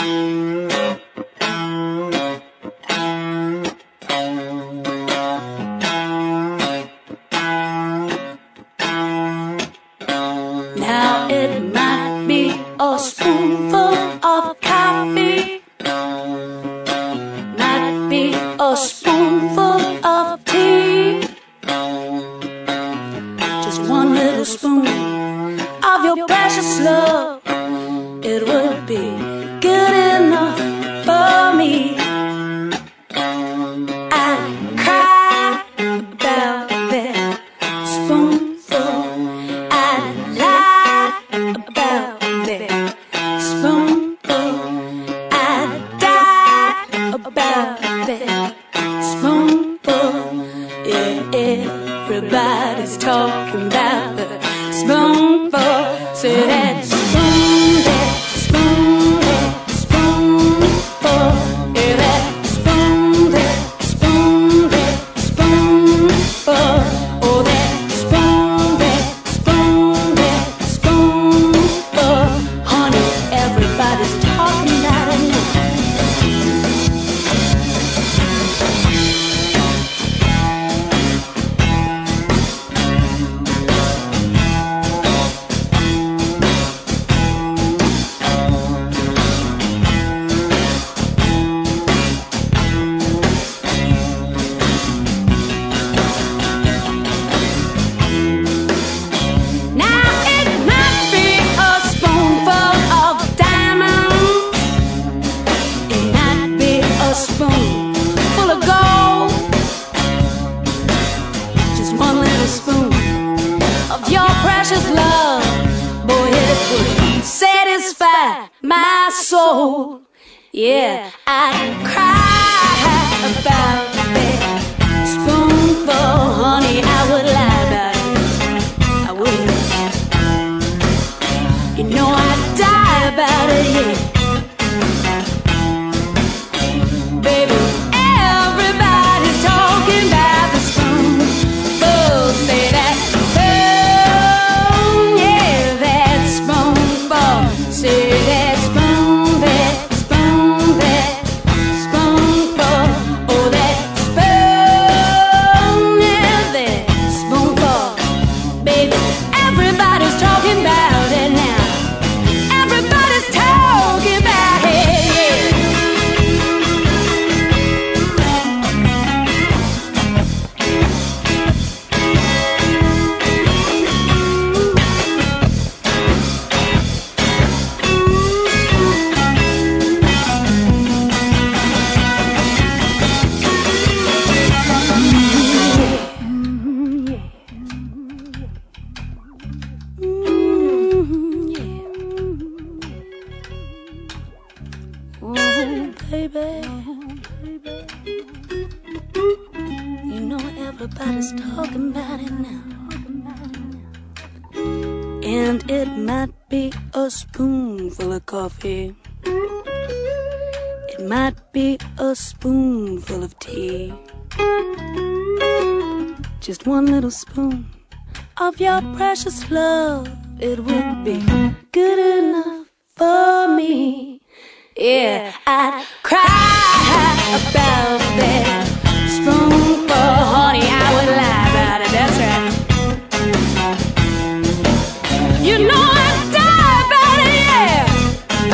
Now it might be a spoonful of coffee, might be a spoonful of tea, just one little spoon of your precious love. It would be good enough for me. I cry about that spoonful. I lie about that spoonful. I die about that spoonful. Yeah, everybody's talking about the spoonful. Say that spoon, that spoon, that spoonful. Yeah, that spoon, that spoon, that spoonful. Oh, that spoon, that spoon, that spoonful. Honey, everybody's talking about it now. My soul, yeah, I cry about that spoonful, honey. I would lie about it, I wouldn't. You know I'd die about it, yeah. Baby, everybody's talking about the spoonful. Say that spoon, yeah, that spoonful. Say that. You know everybody's talking about it now. And it might be a spoonful of coffee, it might be a spoonful of tea, just one little spoon of your precious love. It would be good enough for me. Yeah, I cry about that spoonful, honey. I would lie about it, that's right. You know I'd die about it, yeah.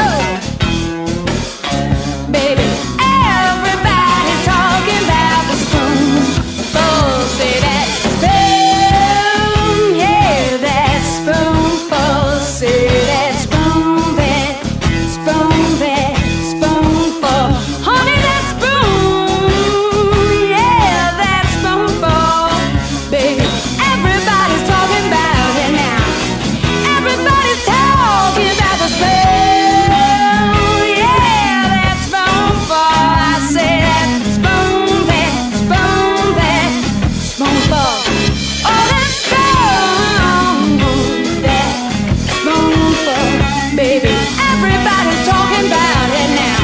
Oh. Baby, everybody's talking about the spoonful. Say that spoon, yeah, that spoonful. Say that spoon, that spoon, that spoonful. Honey, that spoon, yeah, that spoonful. Baby, everybody's talking about it now. Everybody's talking about the spoon, yeah, that spoonful. I say that spoon, that spoon, that spoonful. Oh, that spoon, that spoonful. Baby, everybody's talking about it now.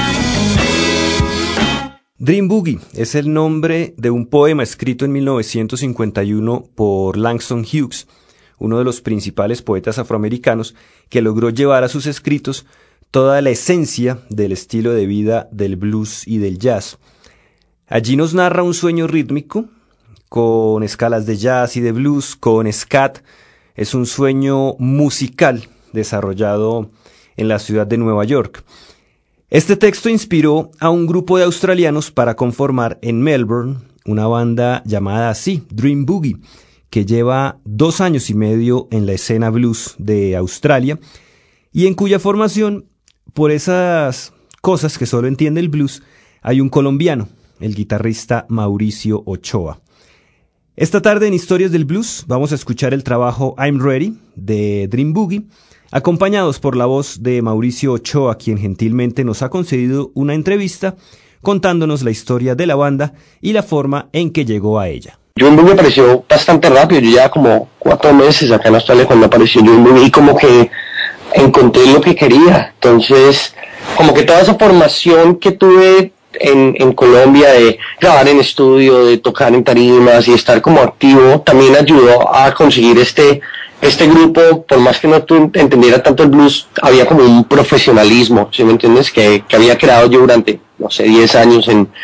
Dream Boogie es el nombre de un poema escrito en 1951 por Langston Hughes, uno de los principales poetas afroamericanos que logró llevar a sus escritos toda la esencia del estilo de vida del blues y del jazz. Allí nos narra un sueño rítmico, con escalas de jazz y de blues, con scat. Es un sueño musical desarrollado en la ciudad de Nueva York. Este texto inspiró a un grupo de australianos para conformar en Melbourne una banda llamada así, Dream Boogie, que lleva 2 años y medio en la escena blues de Australia y en cuya formación, por esas cosas que solo entiende el blues, hay un colombiano, el guitarrista Mauricio Ochoa. Esta tarde en Historias del Blues vamos a escuchar el trabajo I'm Ready de Dream Boogie, acompañados por la voz de Mauricio Ochoa, quien gentilmente nos ha concedido una entrevista contándonos la historia de la banda y la forma en que llegó a ella. Dream Boogie apareció bastante rápido, yo ya como 4 meses acá en Australia cuando apareció Dream Boogie y como que encontré lo que quería. Entonces, como que toda esa formación que tuve en Colombia de grabar en estudio, de tocar en tarimas y estar como activo, también ayudó a conseguir este grupo. Por más que no entendiera tanto el blues, había como un profesionalismo, ¿sí me entiendes? Que había creado yo durante, no sé, 10 años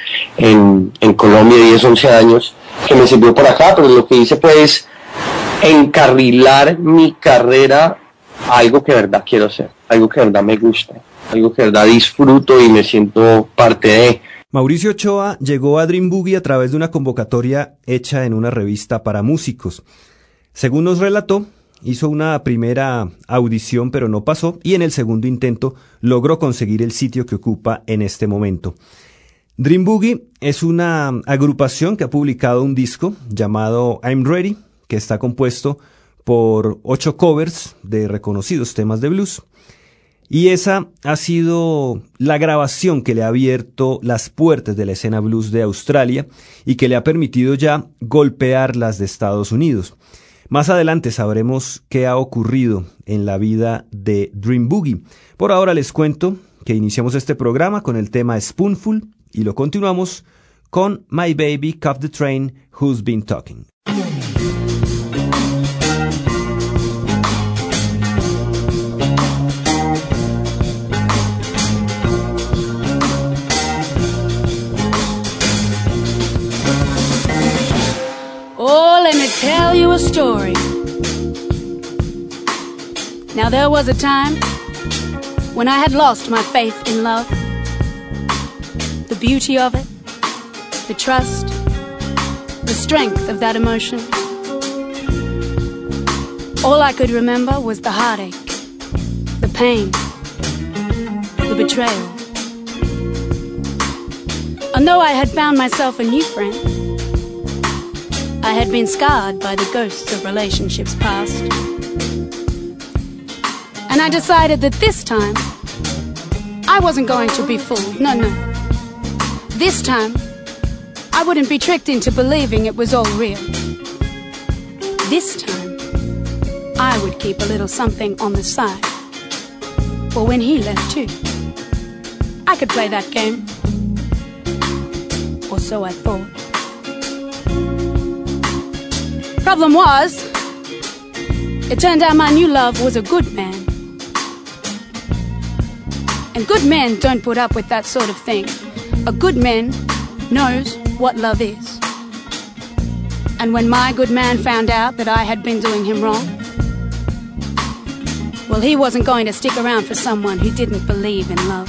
en Colombia, 10, 11 años, que me sirvió por acá, pero lo que hice pues encarrilar mi carrera a algo que de verdad quiero hacer, algo que de verdad me gusta, algo que de verdad disfruto y me siento parte de. Mauricio Ochoa llegó a Dream Boogie a través de una convocatoria hecha en una revista para músicos. Según nos relató, hizo una primera audición pero no pasó y en el segundo intento logró conseguir el sitio que ocupa en este momento. Dream Boogie es una agrupación que ha publicado un disco llamado I'm Ready, que está compuesto por 8 covers de reconocidos temas de blues. Y esa ha sido la grabación que le ha abierto las puertas de la escena blues de Australia y que le ha permitido ya golpear las de Estados Unidos. Más adelante sabremos qué ha ocurrido en la vida de Dream Boogie. Por ahora les cuento que iniciamos este programa con el tema Spoonful y lo continuamos con My Baby Caught the Train, Who's Been Talking. Oh, let me tell you a story. Now there was a time when I had lost my faith in love. The beauty of it, the trust, the strength of that emotion. All I could remember was the heartache, the pain, the betrayal. And though I had found myself a new friend, I had been scarred by the ghosts of relationships past. And I decided that this time, I wasn't going to be fooled, no. This time, I wouldn't be tricked into believing it was all real. This time, I would keep a little something on the side. For when he left too, I could play that game. Or so I thought. Problem was, it turned out my new love was a good man. And good men don't put up with that sort of thing. A good man knows what love is. And when my good man found out that I had been doing him wrong, well, he wasn't going to stick around for someone who didn't believe in love.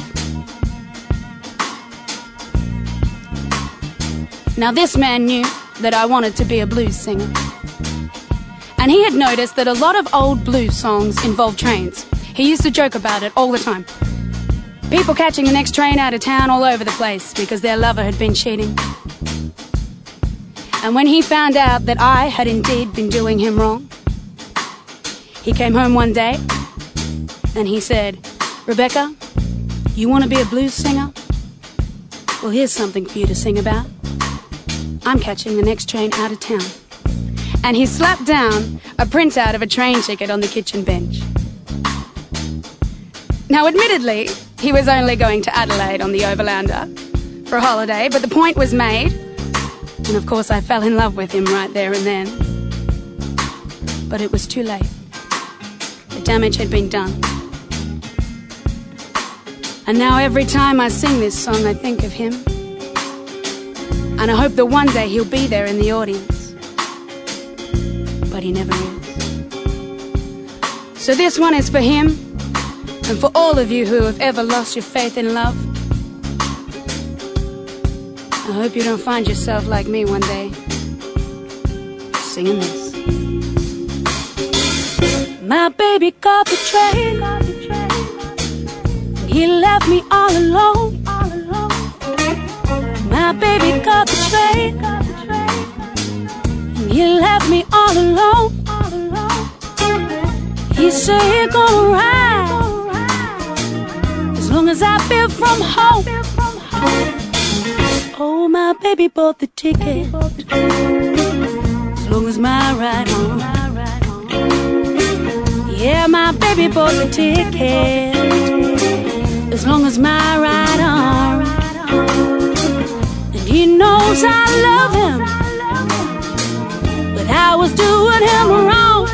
Now this man knew that I wanted to be a blues singer. And he had noticed that a lot of old blues songs involve trains. He used to joke about it all the time. People catching the next train out of town all over the place because their lover had been cheating. And when he found out that I had indeed been doing him wrong, he came home one day and he said, "Rebecca, you want to be a blues singer? Well, here's something for you to sing about. I'm catching the next train out of town." And he slapped down a printout of a train ticket on the kitchen bench. Now, admittedly, he was only going to Adelaide on the Overlander for a holiday, but the point was made. And of course, I fell in love with him right there and then. But it was too late. The damage had been done. And now every time I sing this song, I think of him. And I hope that one day he'll be there in the audience. But he never is. So this one is for him, and for all of you who have ever lost your faith in love. I hope you don't find yourself like me one day, singing this. My baby caught the train, and he left me all alone. My baby caught the train, and he left me all alone. He said he's gonna ride as long as I've been from home. Oh, my baby bought the ticket as long as my ride home. Yeah, my baby bought the ticket as long as my ride home. And he knows I love him, but I was doing him wrong.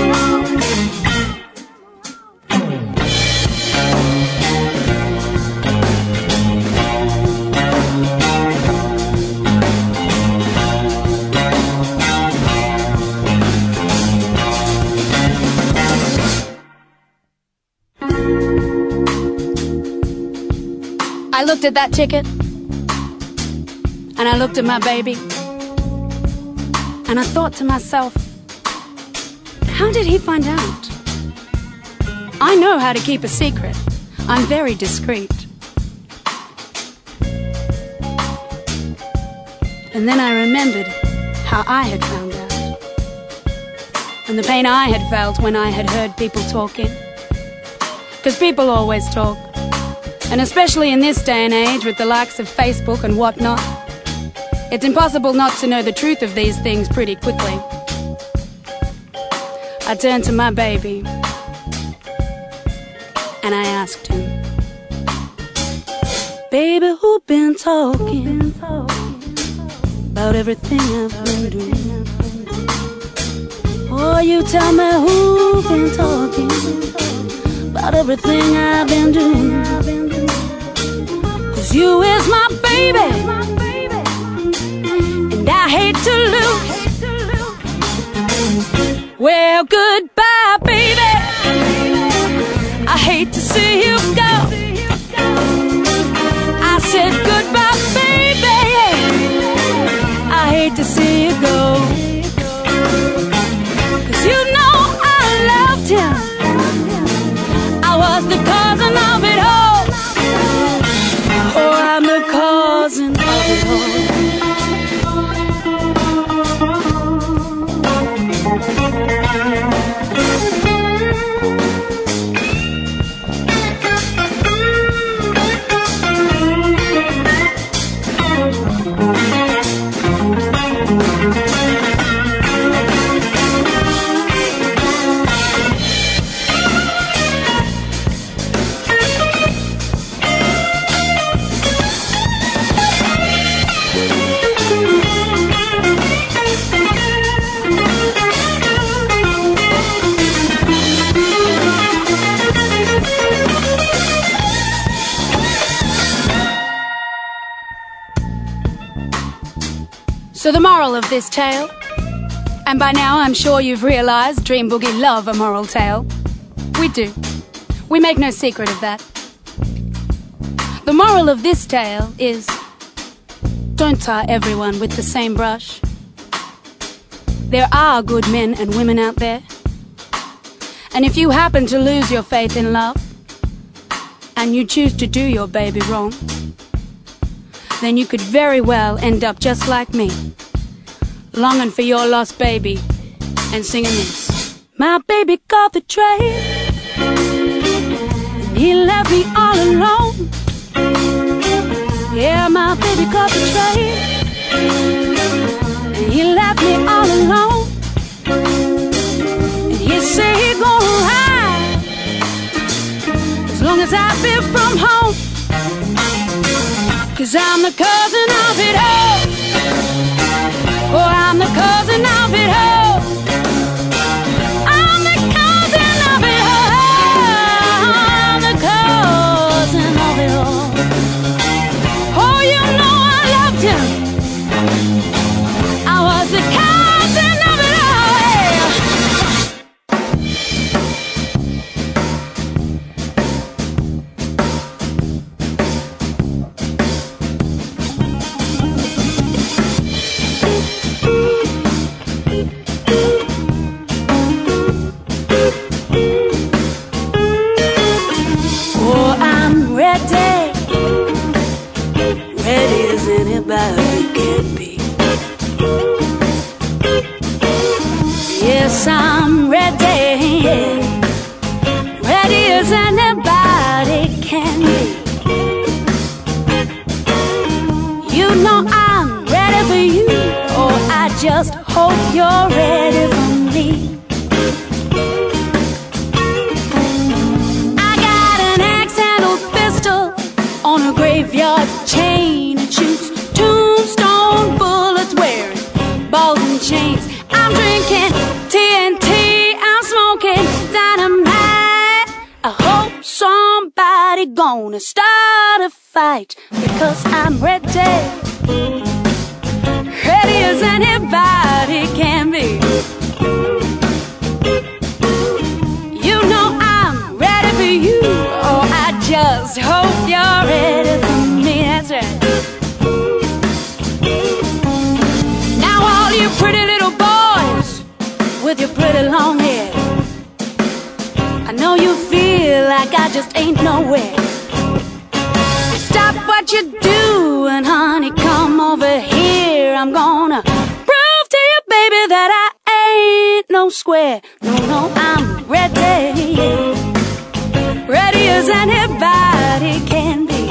I looked at that ticket, and I looked at my baby, and I thought to myself, how did he find out? I know how to keep a secret. I'm very discreet. And then I remembered how I had found out, and the pain I had felt when I had heard people talking. 'Cause people always talk. And especially in this day and age with the likes of Facebook and whatnot, it's impossible not to know the truth of these things pretty quickly. I turned to my baby and I asked him, baby, who been talking about everything I've been doing? Oh, you tell me who been talking about everything I've been doing. 'Cause you is my baby, and I hate to lose. Well, goodbye, baby, I hate to see you go. I said goodbye, baby, I hate to see you go. 'Cause you know I loved him, I was the cousin of it all. Oh, I'm the cousin of it all. so the moral of this tale, and by now I'm sure you've realized Dream Boogie love a moral tale. We do. We make no secret of that. The moral of this tale is, don't tar everyone with the same brush. There are good men and women out there. And if you happen to lose your faith in love, and you choose to do your baby wrong, then you could very well end up just like me, longing for your lost baby and singing this. My baby caught the train, and he left me all alone. Yeah, my baby caught the train, and he left me all alone. And he said he gonna ride as long as I've been from home. 'Cause I'm the cousin of it all. Oh, I'm the cousin of it all. I'm the cousin of it all. I'm the cousin of it anybody can be. Yes, I'm ready, ready as anybody can be. You know I'm ready for you, oh, I just hope you're ready for me. I got an axe-handled pistol on a graveyard chain. It shoots tombstone bullets wearing balls and chains. I'm drinking TNT, I'm smoking dynamite. I hope somebody gonna start a fight, because I'm ready, ready as anybody can be. You know I'm ready for you, oh, I just hope you're ready for me, that's right. Now all you pretty little boys with your pretty long hair, I know you feel like I just ain't nowhere. Stop what you're doing, honey, come over here. I'm gonna prove to you, baby, that I ain't no square. No, no, I'm ready, ready as anybody can be.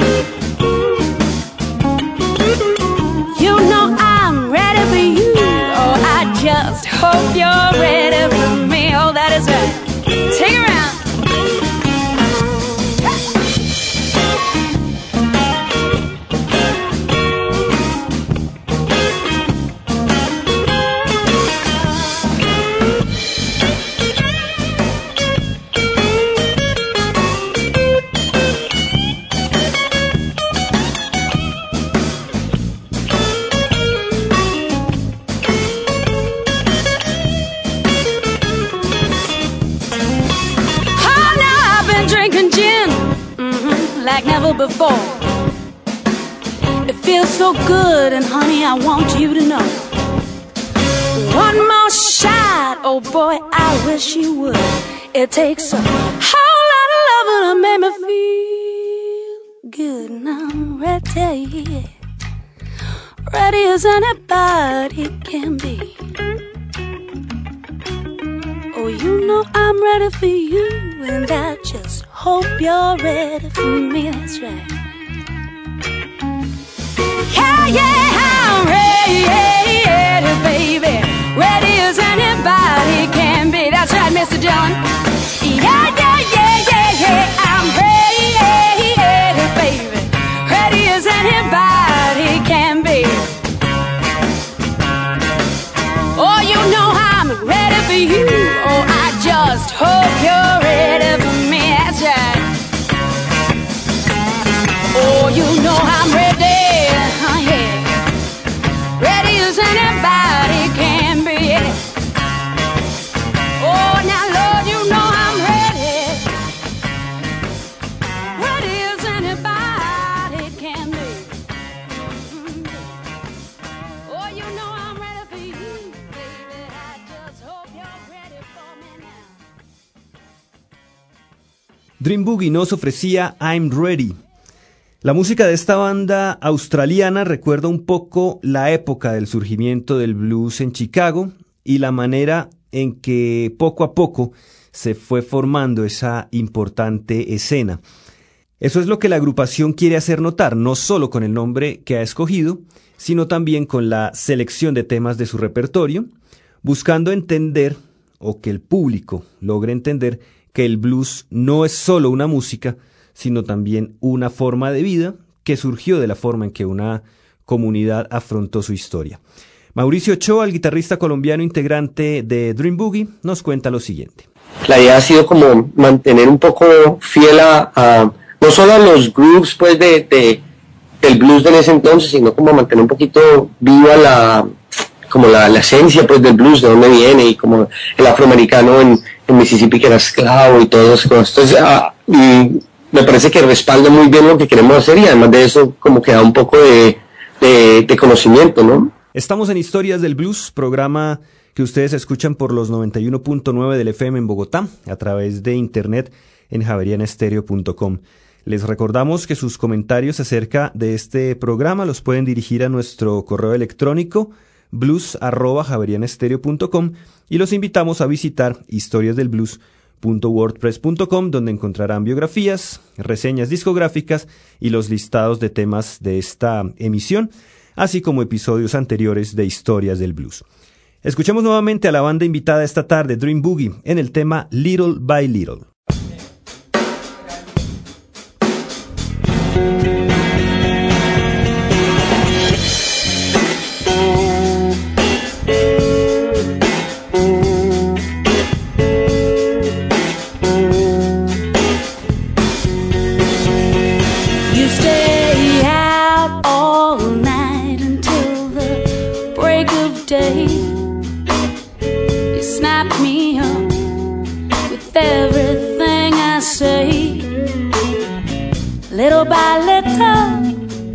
You know I'm ready for you, oh, I just hope you're ready for me. Oh, that is right. Take it around. Like never before. It feels so good, and honey, I want you to know. One more shot, oh boy, I wish you would. It takes a whole lot of loving to make me feel good. And I'm ready, ready as anybody can be. Oh, you know I'm ready for you, and I just hope you're ready for me, that's right. Yeah, yeah, I'm ready, baby, ready as anybody can be. That's right, Mr. John. Yeah, yeah, yeah, yeah, yeah, I'm ready, baby, ready as anybody can be. Oh, you know I'm ready for you, oh, I just hope you're ready for me, that's right. Oh, you know I'm ready, yeah, ready as anybody can be, yeah. Oh, now Lord, you know I'm ready, ready as anybody can be. Oh, you know I'm ready for you, baby, I just hope you're ready for me now. Dream Boogie nos ofrecía I'm Ready. La música de esta banda australiana recuerda un poco la época del surgimiento del blues en Chicago y la manera en que poco a poco se fue formando esa importante escena. Eso es lo que la agrupación quiere hacer notar, no solo con el nombre que ha escogido, sino también con la selección de temas de su repertorio, buscando entender, o que el público logre entender, que el blues no es solo una música, sino también una forma de vida que surgió de la forma en que una comunidad afrontó su historia. Mauricio Ochoa, el guitarrista colombiano integrante de Dream Boogie, nos cuenta lo siguiente. La idea ha sido como mantener un poco fiel a no solo a los grooves pues del blues de ese entonces, sino como mantener un poquito viva la esencia pues del blues, de dónde viene, y como el afroamericano en Mississippi que era esclavo y todo eso. Entonces, y me parece que respalda muy bien lo que queremos hacer, y además de eso como que da un poco de conocimiento, ¿no? Estamos en Historias del Blues, programa que ustedes escuchan por los 91.9 del FM en Bogotá, a través de internet en javerianestereo.com. Les recordamos que sus comentarios acerca de este programa los pueden dirigir a nuestro correo electrónico blues@javerianestereo.com y los invitamos a visitar historiasdelblues.wordpress.com, donde encontrarán biografías, reseñas discográficas y los listados de temas de esta emisión, así como episodios anteriores de Historias del Blues. Escuchemos nuevamente a la banda invitada esta tarde, Dream Boogie, en el tema Little by Little. Little by little,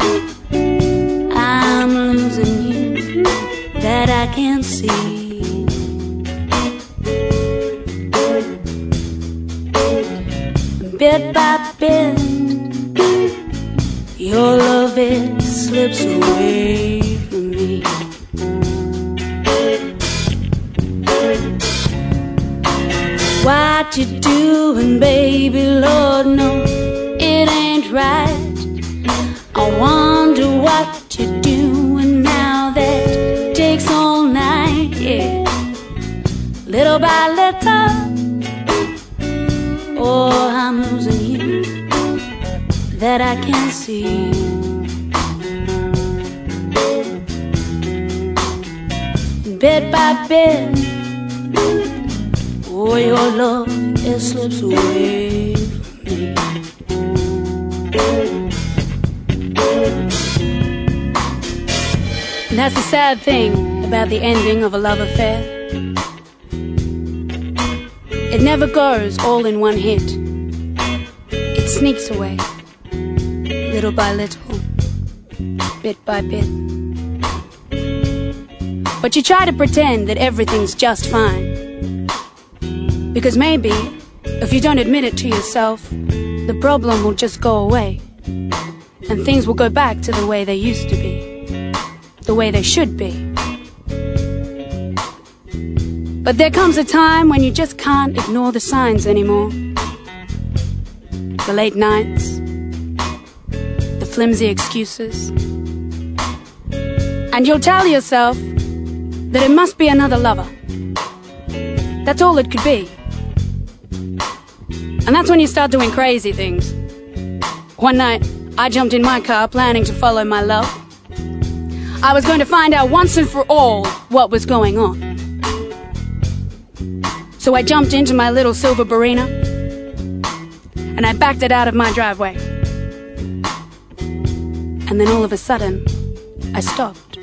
I'm losing you, that I can see. Bit by bit, your love, it slips away from me. What you doing, baby? Lord knows it ain't right. I wonder what you're doing now that takes all night, yeah. Little by little, oh, I'm losing you, that I can't see. Bit by bit, oh, your love, it slips away from me. And that's the sad thing about the ending of a love affair. It never goes all in one hit. It sneaks away, little by little, bit by bit. But you try to pretend that everything's just fine. Because maybe, if you don't admit it to yourself, the problem will just go away. And things will go back to the way they used to be. The way they should be. But there comes a time when you just can't ignore the signs anymore. The late nights, the flimsy excuses. And you'll tell yourself that it must be another lover. That's all it could be. And that's when you start doing crazy things. One night, I jumped in my car planning to follow my love. I was going to find out once and for all what was going on. So I jumped into my little silver Barina and I backed it out of my driveway. And then all of a sudden, I stopped.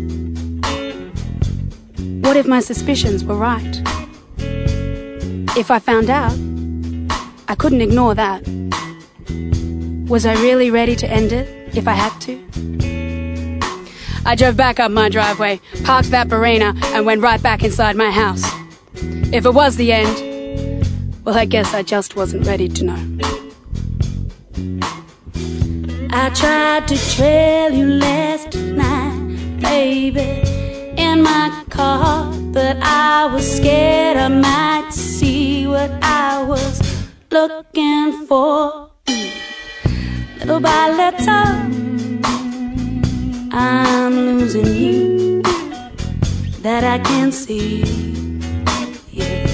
What if my suspicions were right? If I found out, I couldn't ignore that. Was I really ready to end it if I had to? I drove back up my driveway, parked that Barina, and went right back inside my house. If it was the end, well, I guess I just wasn't ready to know. I tried to trail you last night, baby, in my car, but I was scared I might see what I was looking for. Little by little, I'm losing you, that I can see, yeah.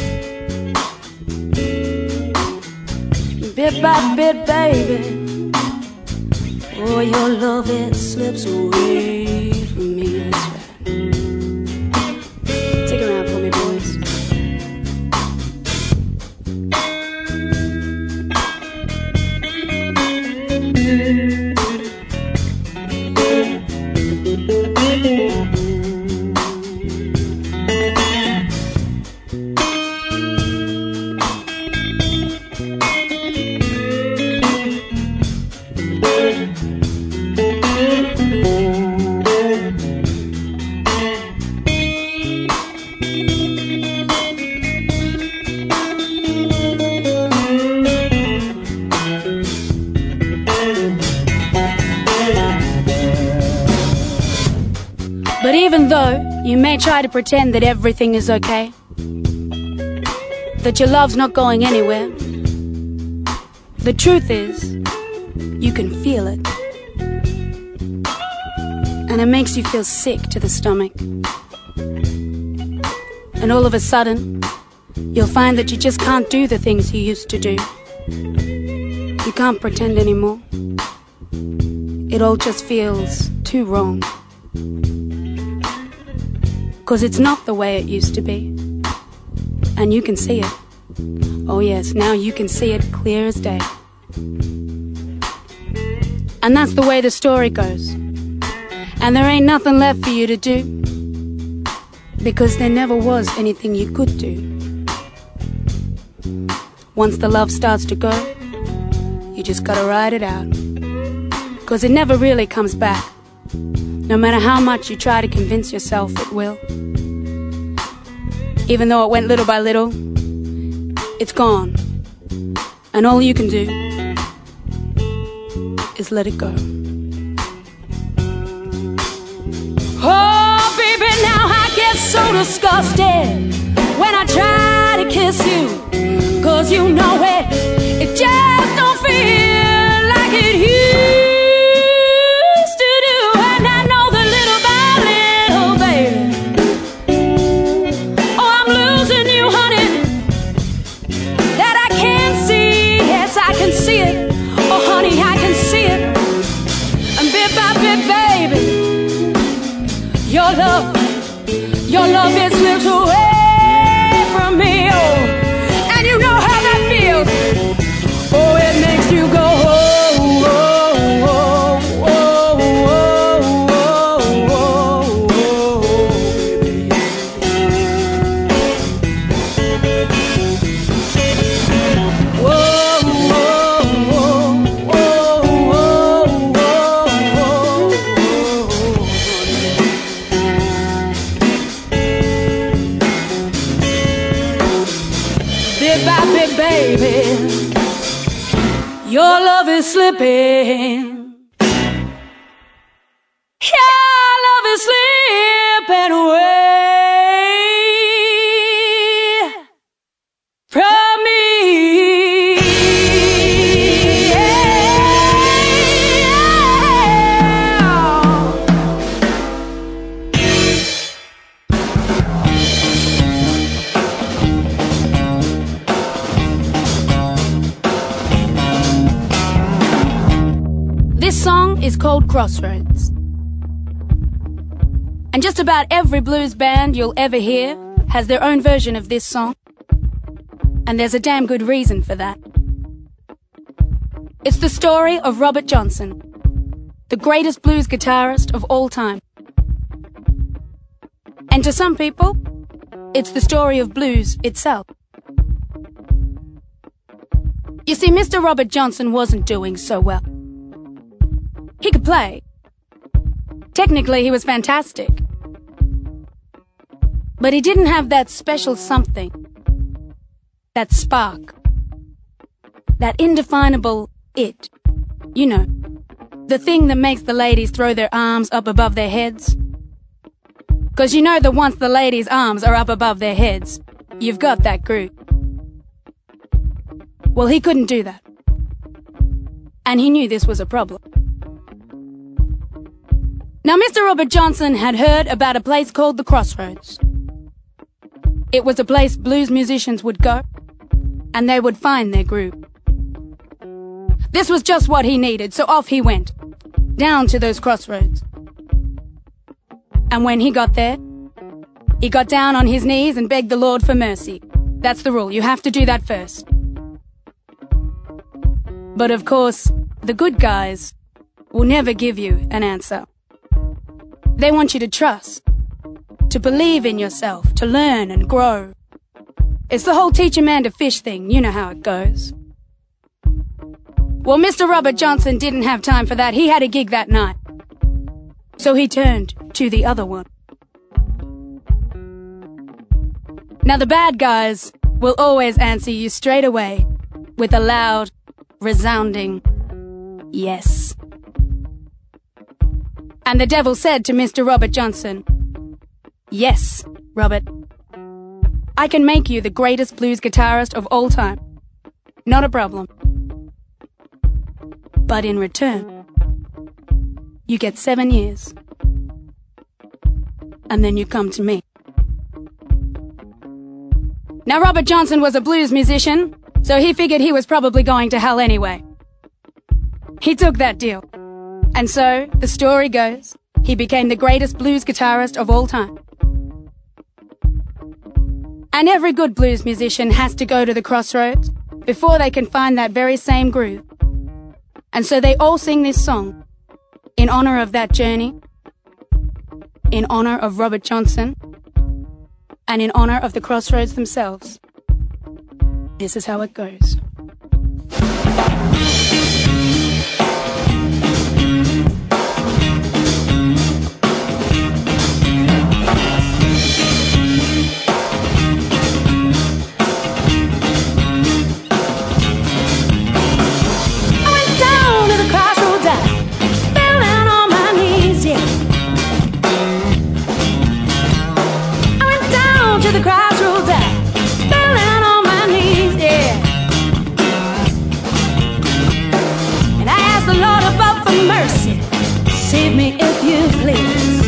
Bit by bit, baby, oh, your love, it slips away from me, that's right. Stick around for me, boys. But even though you may try to pretend that everything is okay, that your love's not going anywhere, the truth is, you can feel it. And it makes you feel sick to the stomach. And all of a sudden, you'll find that you just can't do the things you used to do. You can't pretend anymore. It all just feels too wrong. 'Cause it's not the way it used to be. And you can see it. Oh yes, now you can see it clear as day. And that's the way the story goes. And there ain't nothing left for you to do, because there never was anything you could do. Once the love starts to go, you just gotta ride it out. 'Cause it never really comes back, no matter how much you try to convince yourself it will. Even though it went little by little, it's gone. And all you can do is let it go. Oh, baby, now I get so disgusted when I try to kiss you. 'Cause you know it just don't feel like it used to do. And I know that little by little, baby, oh, I'm losing you, honey. That I can see, yes, I can see it. Oh, honey, I can see it. And bit by bit, baby, your love is slipped away from me, oh. And you know how that feels. Oh, it makes you go, oh, oh, oh, oh, oh, oh, oh, baby. Whoa, whoa, whoa, whoa, whoa, bit by bit, baby, your love is slipping. Your love is slipping away from me. This song is called Crossroads. And just about every blues band you'll ever hear has their own version of this song. And there's a damn good reason for that. It's the story of Robert Johnson, the greatest blues guitarist of all time. And to some people, it's the story of blues itself. You see, Mr. Robert Johnson wasn't doing so well. He could play. Technically, he was fantastic. But he didn't have that special something. That spark. That indefinable it. You know, the thing that makes the ladies throw their arms up above their heads. 'Cause you know that once the ladies' arms are up above their heads, you've got that groove. Well, he couldn't do that. And he knew this was a problem. Now, Mr. Robert Johnson had heard about a place called the Crossroads. It was a place blues musicians would go, and they would find their groove. This was just what he needed, so off he went, down to those crossroads. And when he got there, he got down on his knees and begged the Lord for mercy. That's the rule, you have to do that first. But of course, the good guys will never give you an answer. They want you to trust, to believe in yourself, to learn and grow. It's the whole teach a man to fish thing, you know how it goes. Well, Mr. Robert Johnson didn't have time for that. He had a gig that night. So he turned to the other one. Now the bad guys will always answer you straight away with a loud, resounding yes. And the devil said to Mr. Robert Johnson, Yes, Robert. I can make you the greatest blues guitarist of all time. Not a problem. But in return, you get 7 years. And then you come to me. Now, Robert Johnson was a blues musician, so he figured he was probably going to hell anyway. He took that deal. And so, the story goes, he became the greatest blues guitarist of all time. And every good blues musician has to go to the crossroads before they can find that very same groove. And so they all sing this song in honor of that journey, in honor of Robert Johnson, and in honor of the crossroads themselves. This is how it goes. Save me if you please.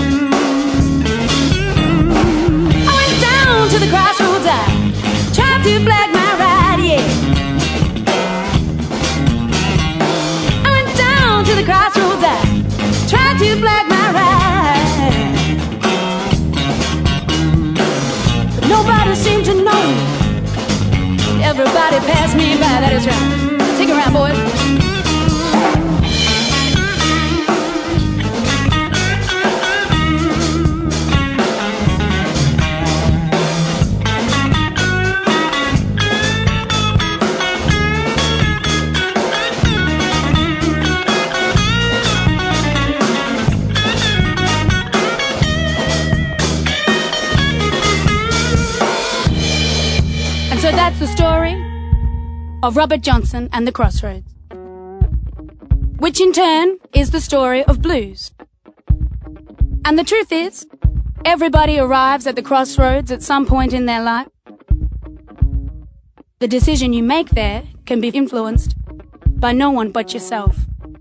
I went down to the crossroads, I tried to flag my ride, yeah. I went down to the crossroads, I tried to flag my ride. But nobody seemed to know me. Everybody passed me by, that is right. Stick around, boys. So that's the story of Robert Johnson and the Crossroads, which in turn is the story of blues. And the truth is, everybody arrives at the crossroads at some point in their life. The decision you make there can be influenced by no one but yourself.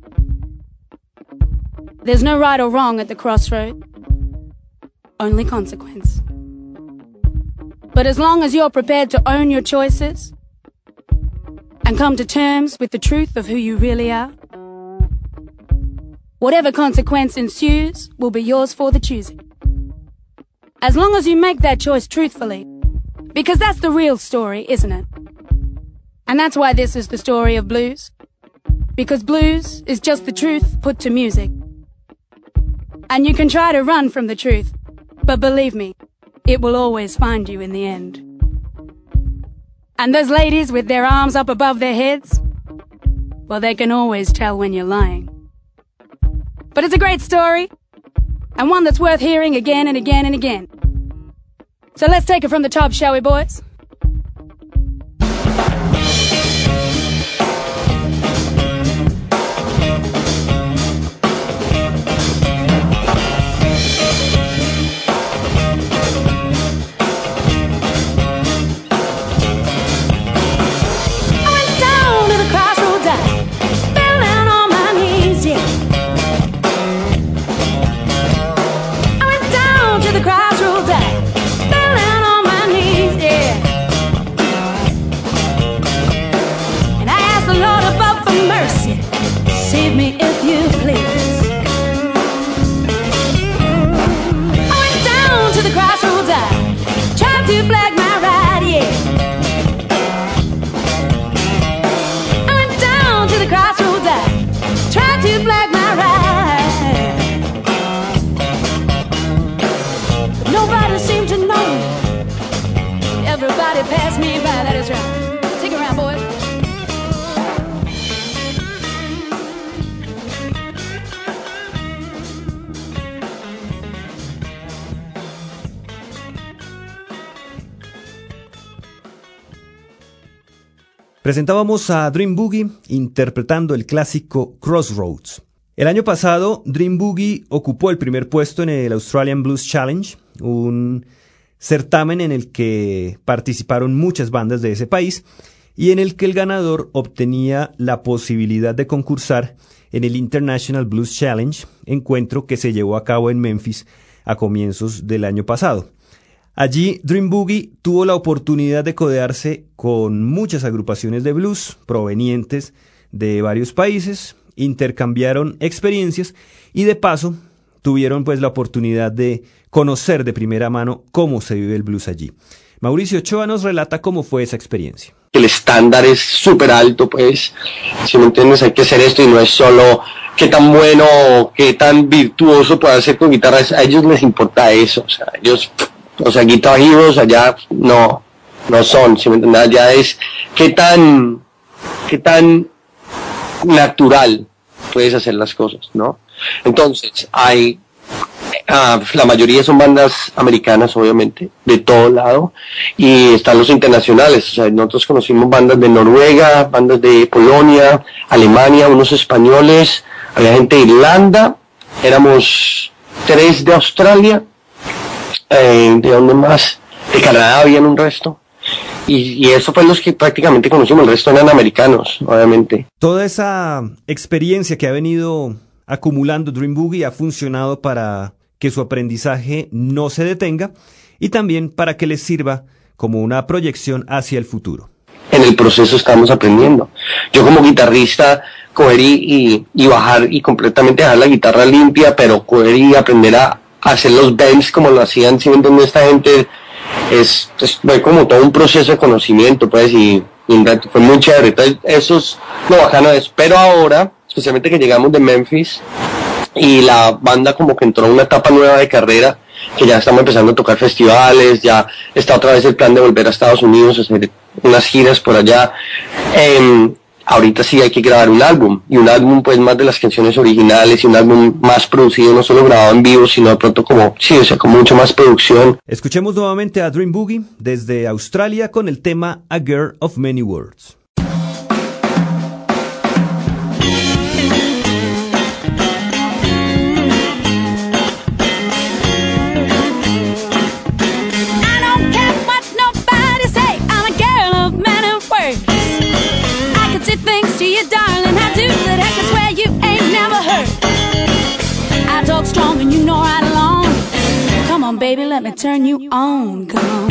There's no right or wrong at the crossroad, only consequence. But as long as you're prepared to own your choices and come to terms with the truth of who you really are, whatever consequence ensues will be yours for the choosing. As long as you make that choice truthfully, because that's the real story, isn't it? And that's why this is the story of blues, because blues is just the truth put to music. And you can try to run from the truth, but believe me, it will always find you in the end. And those ladies with their arms up above their heads, well, they can always tell when you're lying. But it's a great story, and one that's worth hearing again and again and again. So let's take it from the top, shall we, boys? Save me if you please. I went down to the crossroads, I tried to flag my ride, yeah. I went down to the crossroads, I tried to flag my ride. But nobody seemed to know me. Everybody passed me by, that is right. Stick around, boys. Presentábamos a Dream Boogie interpretando el clásico Crossroads. El año pasado, Dream Boogie ocupó el primer puesto en el Australian Blues Challenge, un certamen en el que participaron muchas bandas de ese país y en el que el ganador obtenía la posibilidad de concursar en el International Blues Challenge, encuentro que se llevó a cabo en Memphis a comienzos del año pasado. Allí, Dream Boogie tuvo la oportunidad de codearse con muchas agrupaciones de blues provenientes de varios países, intercambiaron experiencias y de paso tuvieron pues la oportunidad de conocer de primera mano cómo se vive el blues allí. Mauricio Ochoa nos relata cómo fue esa experiencia. El estándar es súper alto, pues, si me entiendes, hay que hacer esto y no es solo qué tan bueno o qué tan virtuoso puede hacer con guitarras. A ellos les importa eso, o sea, ellos, o sea, Guitar Heroes allá no son, si me entiendes, allá es qué tan natural puedes hacer las cosas, ¿no? Entonces, hay la mayoría son bandas americanas, obviamente, de todo lado, y están los internacionales. O sea, nosotros conocimos bandas de Noruega, bandas de Polonia, Alemania, unos españoles, había gente de Irlanda, éramos 3 de Australia, ¿de dónde más? De Canadá habían un resto. Y eso fue los que prácticamente conocimos, el resto eran americanos, obviamente. Toda esa experiencia que ha venido acumulando Dream Boogie ha funcionado para que su aprendizaje no se detenga y también para que les sirva como una proyección hacia el futuro. En el proceso estamos aprendiendo. Yo como guitarrista coger y bajar y completamente dejar la guitarra limpia, pero coger y aprender a hacer los bends como lo hacían siempre donde esta gente fue como todo un proceso de conocimiento, pues, y fue muy chévere. Entonces, eso es lo bacano de eso. Pero ahora, especialmente que llegamos de Memphis y la banda como que entró en una etapa nueva de carrera, que ya estamos empezando a tocar festivales, ya está otra vez el plan de volver a Estados Unidos, hacer unas giras por allá. Ahorita sí hay que grabar un álbum, y un álbum pues más de las canciones originales, y un álbum más producido, no solo grabado en vivo, sino de pronto como mucho más producción. Escuchemos nuevamente a Dream Boogie desde Australia con el tema A Girl of Many Words. Things to you, darling, I do that I can swear you ain't never heard. I talk strong and you know right along. Come on, baby, let me turn you on. Come on.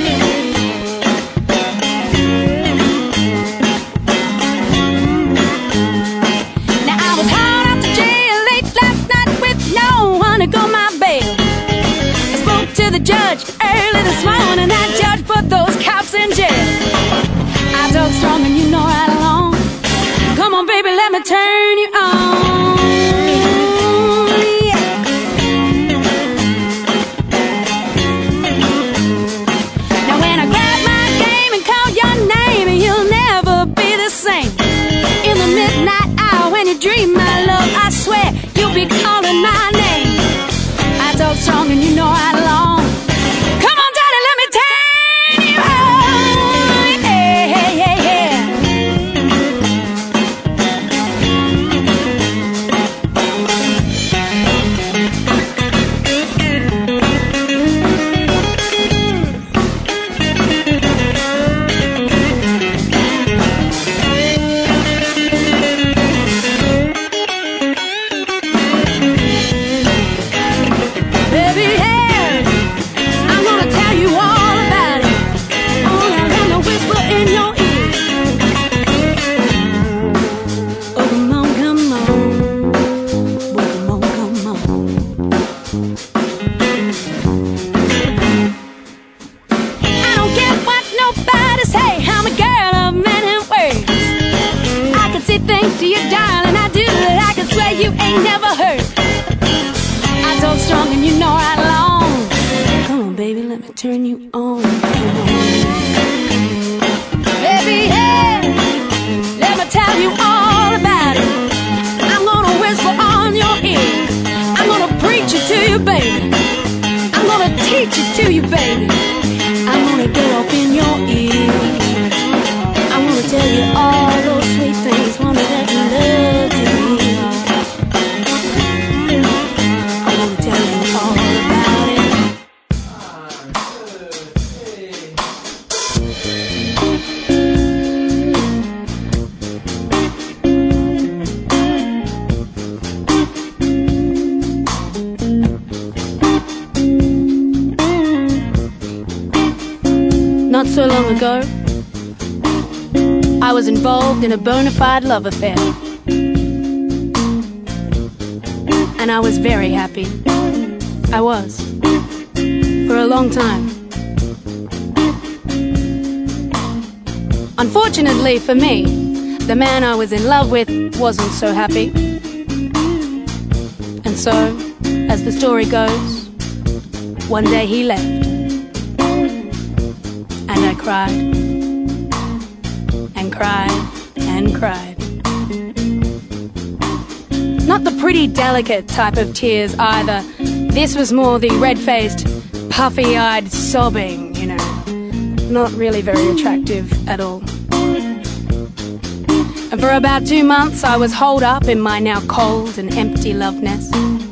Now I was hard up to jail late last night with no one to go my bail. I spoke to the judge early this morning. That judge put those cops in jail. I talk strong and you know right along. Come on, baby, let me turn you on. Yeah. Now when I grab my game and call your name, you'll never be the same. In the midnight hour when you dream my love, I swear you'll be calling my name. I talk strong and you know right along. Come on, daddy, let me turn you on. Things to you, darling, I do that I can swear you ain't never heard. I talk strong and you know right along. Come on, baby, let me turn you on. Come on. Baby, yeah, let me tell you all about it. I'm gonna whisper on your ear. I'm gonna preach it to you, baby. I'm gonna teach it to you, baby. I'm gonna go up in your ear. I'm gonna tell you all those sweet things, wanna let you love to me. so long ago, I was involved in a bona fide love affair. And I was very happy. I was. For a long time. Unfortunately for me, the man I was in love with wasn't so happy. And so, as the story goes, one day he left. And I cried. And cried. And cried. Not the pretty, delicate type of tears either. This was more the red-faced, puffy-eyed sobbing, you know. Not really very attractive at all. And for about 2 months I was holed up in my now cold and empty love nest.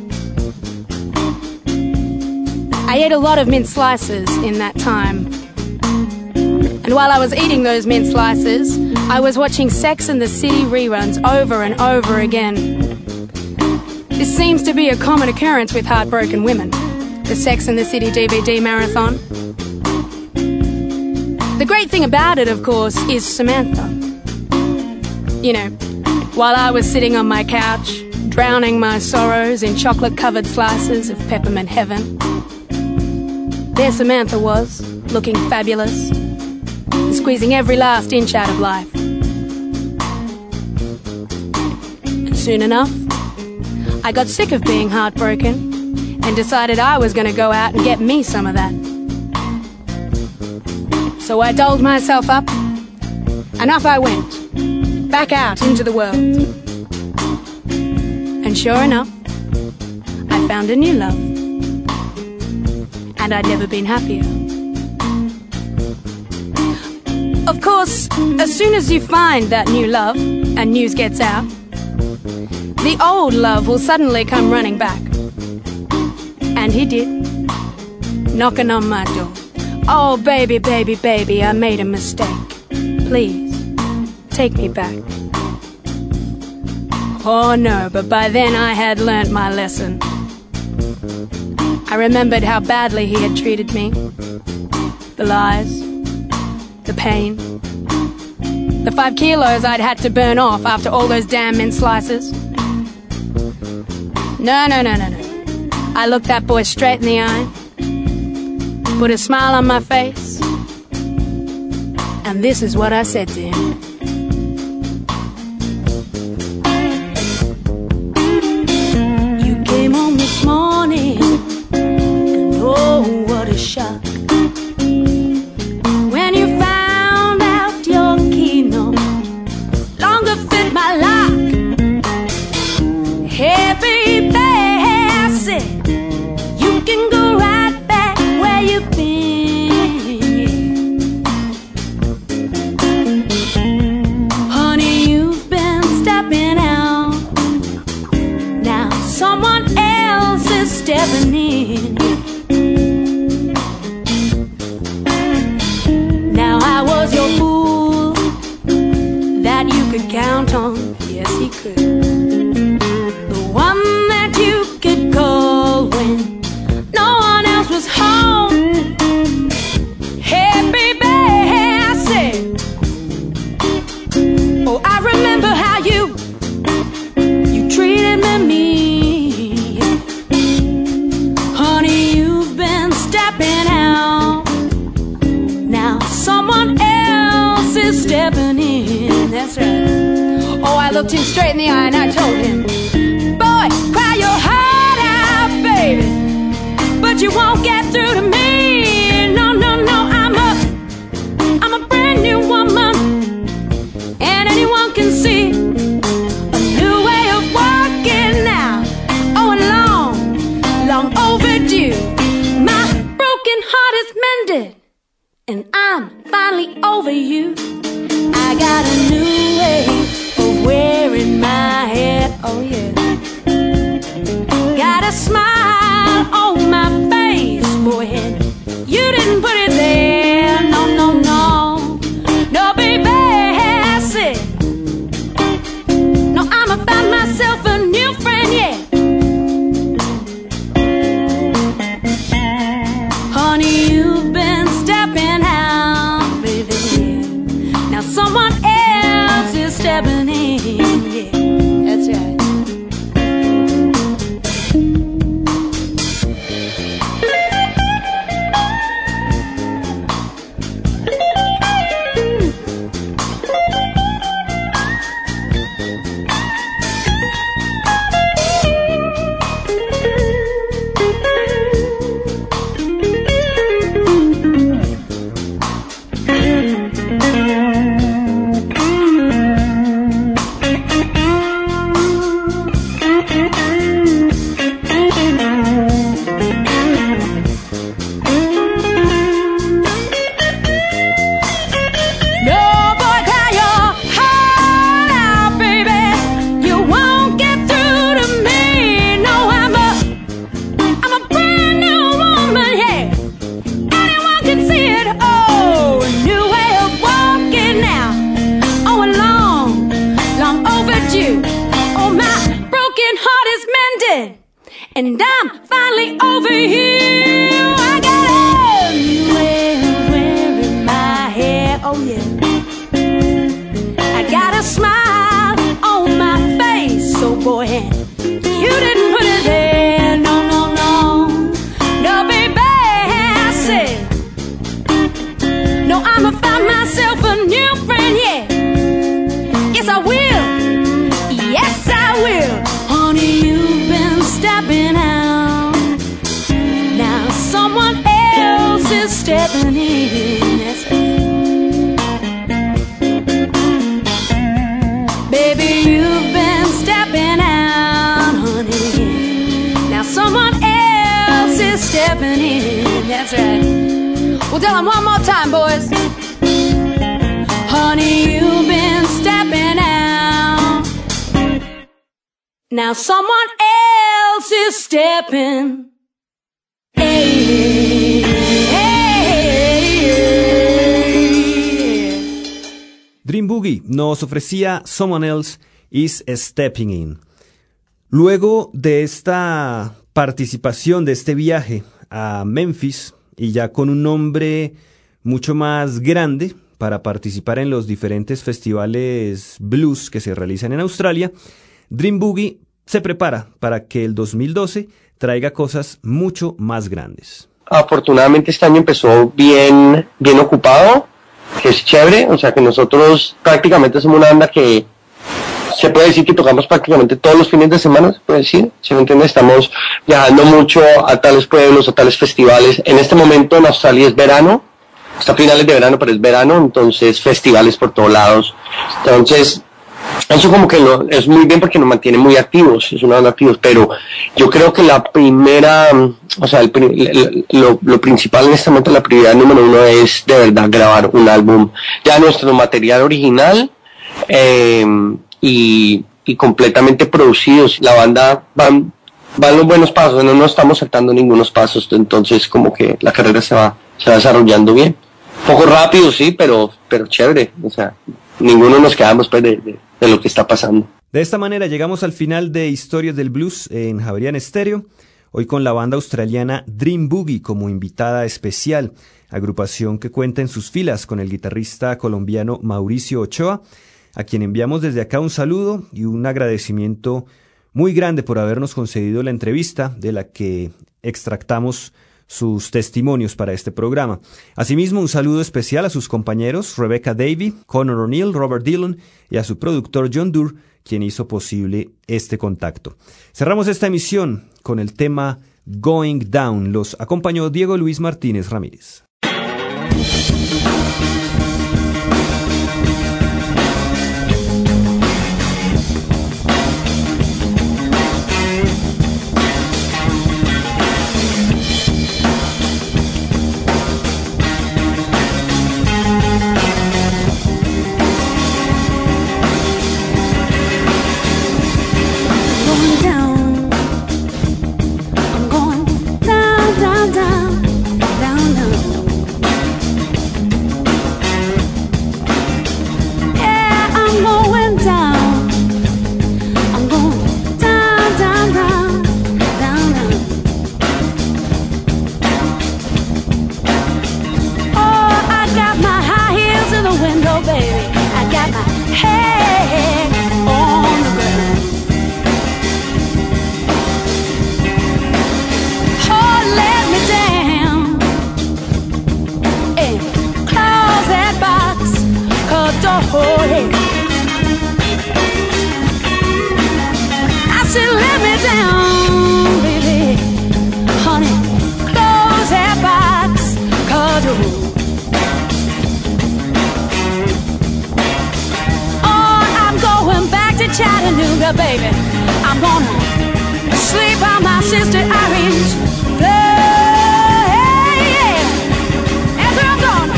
I ate a lot of mint slices in that time. And while I was eating those mint slices, I was watching Sex and the City reruns over and over again. This seems to be a common occurrence with heartbroken women, the Sex and the City DVD marathon. The great thing about it, of course, is Samantha. You know, while I was sitting on my couch, drowning my sorrows in chocolate-covered slices of peppermint heaven, there Samantha was, looking fabulous, and squeezing every last inch out of life. And soon enough, I got sick of being heartbroken and decided I was going to go out and get me some of that. So I dolled myself up, and off I went, back out into the world. And sure enough, I found a new love. And I'd never been happier. Of course, as soon as you find that new love, and news gets out, the old love will suddenly come running back. And he did, knocking on my door. Oh, baby, baby, baby, I made a mistake. Please, take me back. Oh no, but by then I had learnt my lesson. I remembered how badly he had treated me. The lies, the pain, the 5 kilos I'd had to burn off after all those damn mint slices. No. I looked that boy straight in the eye, put a smile on my face, and this is what I said to him. You came home this morning, and oh, what a shock. When you found out your key no longer fit my lock. Hey baby, I said, you can go right back where you've been. Honey, you've been stepping out. Now someone else is stepping in. Now I was your fool that you could count on. Yes, he could. The one that you could call when no one else was home. Hey baby, I said, oh, I remember how you treated me. Honey, you've been stepping out. Now someone else is stepping in. That's right. Oh, I looked him straight in the eye and I told him, boy, cry your heart out, baby, but you won't get through to me. No, I'm a brand new woman, and anyone can see a new way of walking now. Oh, and long overdue. My broken heart is mended, and I'm finally over you. I got a new way of wearing my hair. Oh yeah. Got a smile on my face, boy, and you didn't put it there. No, baby, I said, no, I'ma find myself a new friend, yeah. Honey, you've been stepping out, And I'm finally over you. I got a new way of wearing my hair, oh yeah. I got a smile on my face, so go ahead. You didn't put it there, no, no, no. No, baby, I said, no, I'ma find myself a new friend, yeah. Yes, I will. Yes, I will. Honey, you've been stepping out. Now someone else is stepping in. That's right. Baby, you've been stepping out, honey. Now someone else is stepping in. That's right. We'll tell them one more time, boys. Honey, you've been stepping out. Now someone else is stepping. Hey, hey, hey. Dream Boogie nos ofrecía Someone Else is Stepping In. Luego de esta participación, de este viaje a Memphis, y ya con un nombre mucho más grande para participar en los diferentes festivales blues que se realizan en Australia, Dream Boogie se prepara para que el 2012 traiga cosas mucho más grandes. Afortunadamente este año empezó bien ocupado, que es chévere, o sea que nosotros prácticamente somos una banda que se puede decir que tocamos prácticamente todos los fines de semana, se puede decir, ¿sí me entiendes? Estamos viajando mucho a tales pueblos, a tales festivales. En este momento en Australia es verano, está a finales de verano, pero es verano, entonces festivales por todos lados. Entonces, eso como que es muy bien porque nos mantiene muy activos, es una banda activos, pero yo creo que la primera, o sea, lo principal en este momento, la prioridad número uno es de verdad grabar un álbum, ya nuestro material original, y completamente producidos. La banda van los buenos pasos, no nos estamos saltando ningunos pasos, entonces como que la carrera se va desarrollando bien. Un poco rápido, sí, pero chévere, o sea, ninguno nos quedamos pues de lo que está pasando. De esta manera llegamos al final de Historias del Blues en Javerian Estéreo, hoy con la banda australiana Dream Boogie como invitada especial, agrupación que cuenta en sus filas con el guitarrista colombiano Mauricio Ochoa, a quien enviamos desde acá un saludo y un agradecimiento muy grande por habernos concedido la entrevista de la que extractamos sus testimonios para este programa. Asimismo, un saludo especial a sus compañeros Rebecca Davey, Conor O'Neill, Robert Dillon y a su productor John Durr, quien hizo posible este contacto. Cerramos esta emisión con el tema Going Down. Los acompañó Diego Luis Martínez Ramírez. Chattanooga, baby, I'm gonna sleep on my sister Irene's floor. Yeah, that's where I'm going.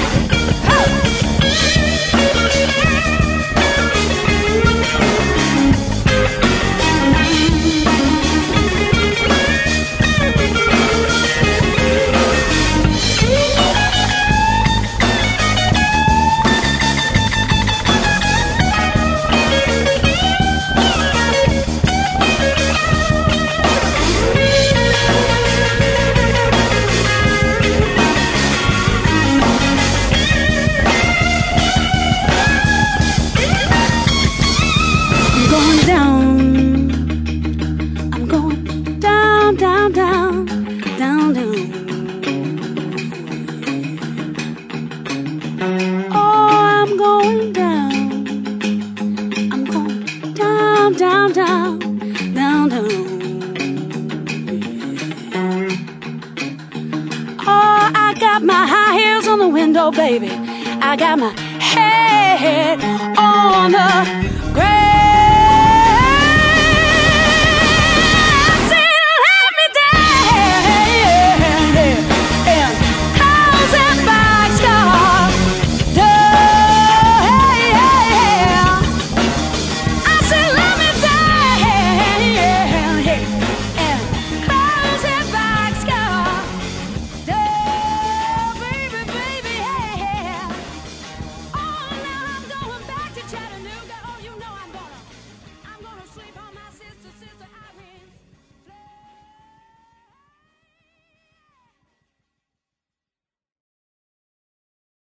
got my high heels on the window, baby. I got my head on the grave.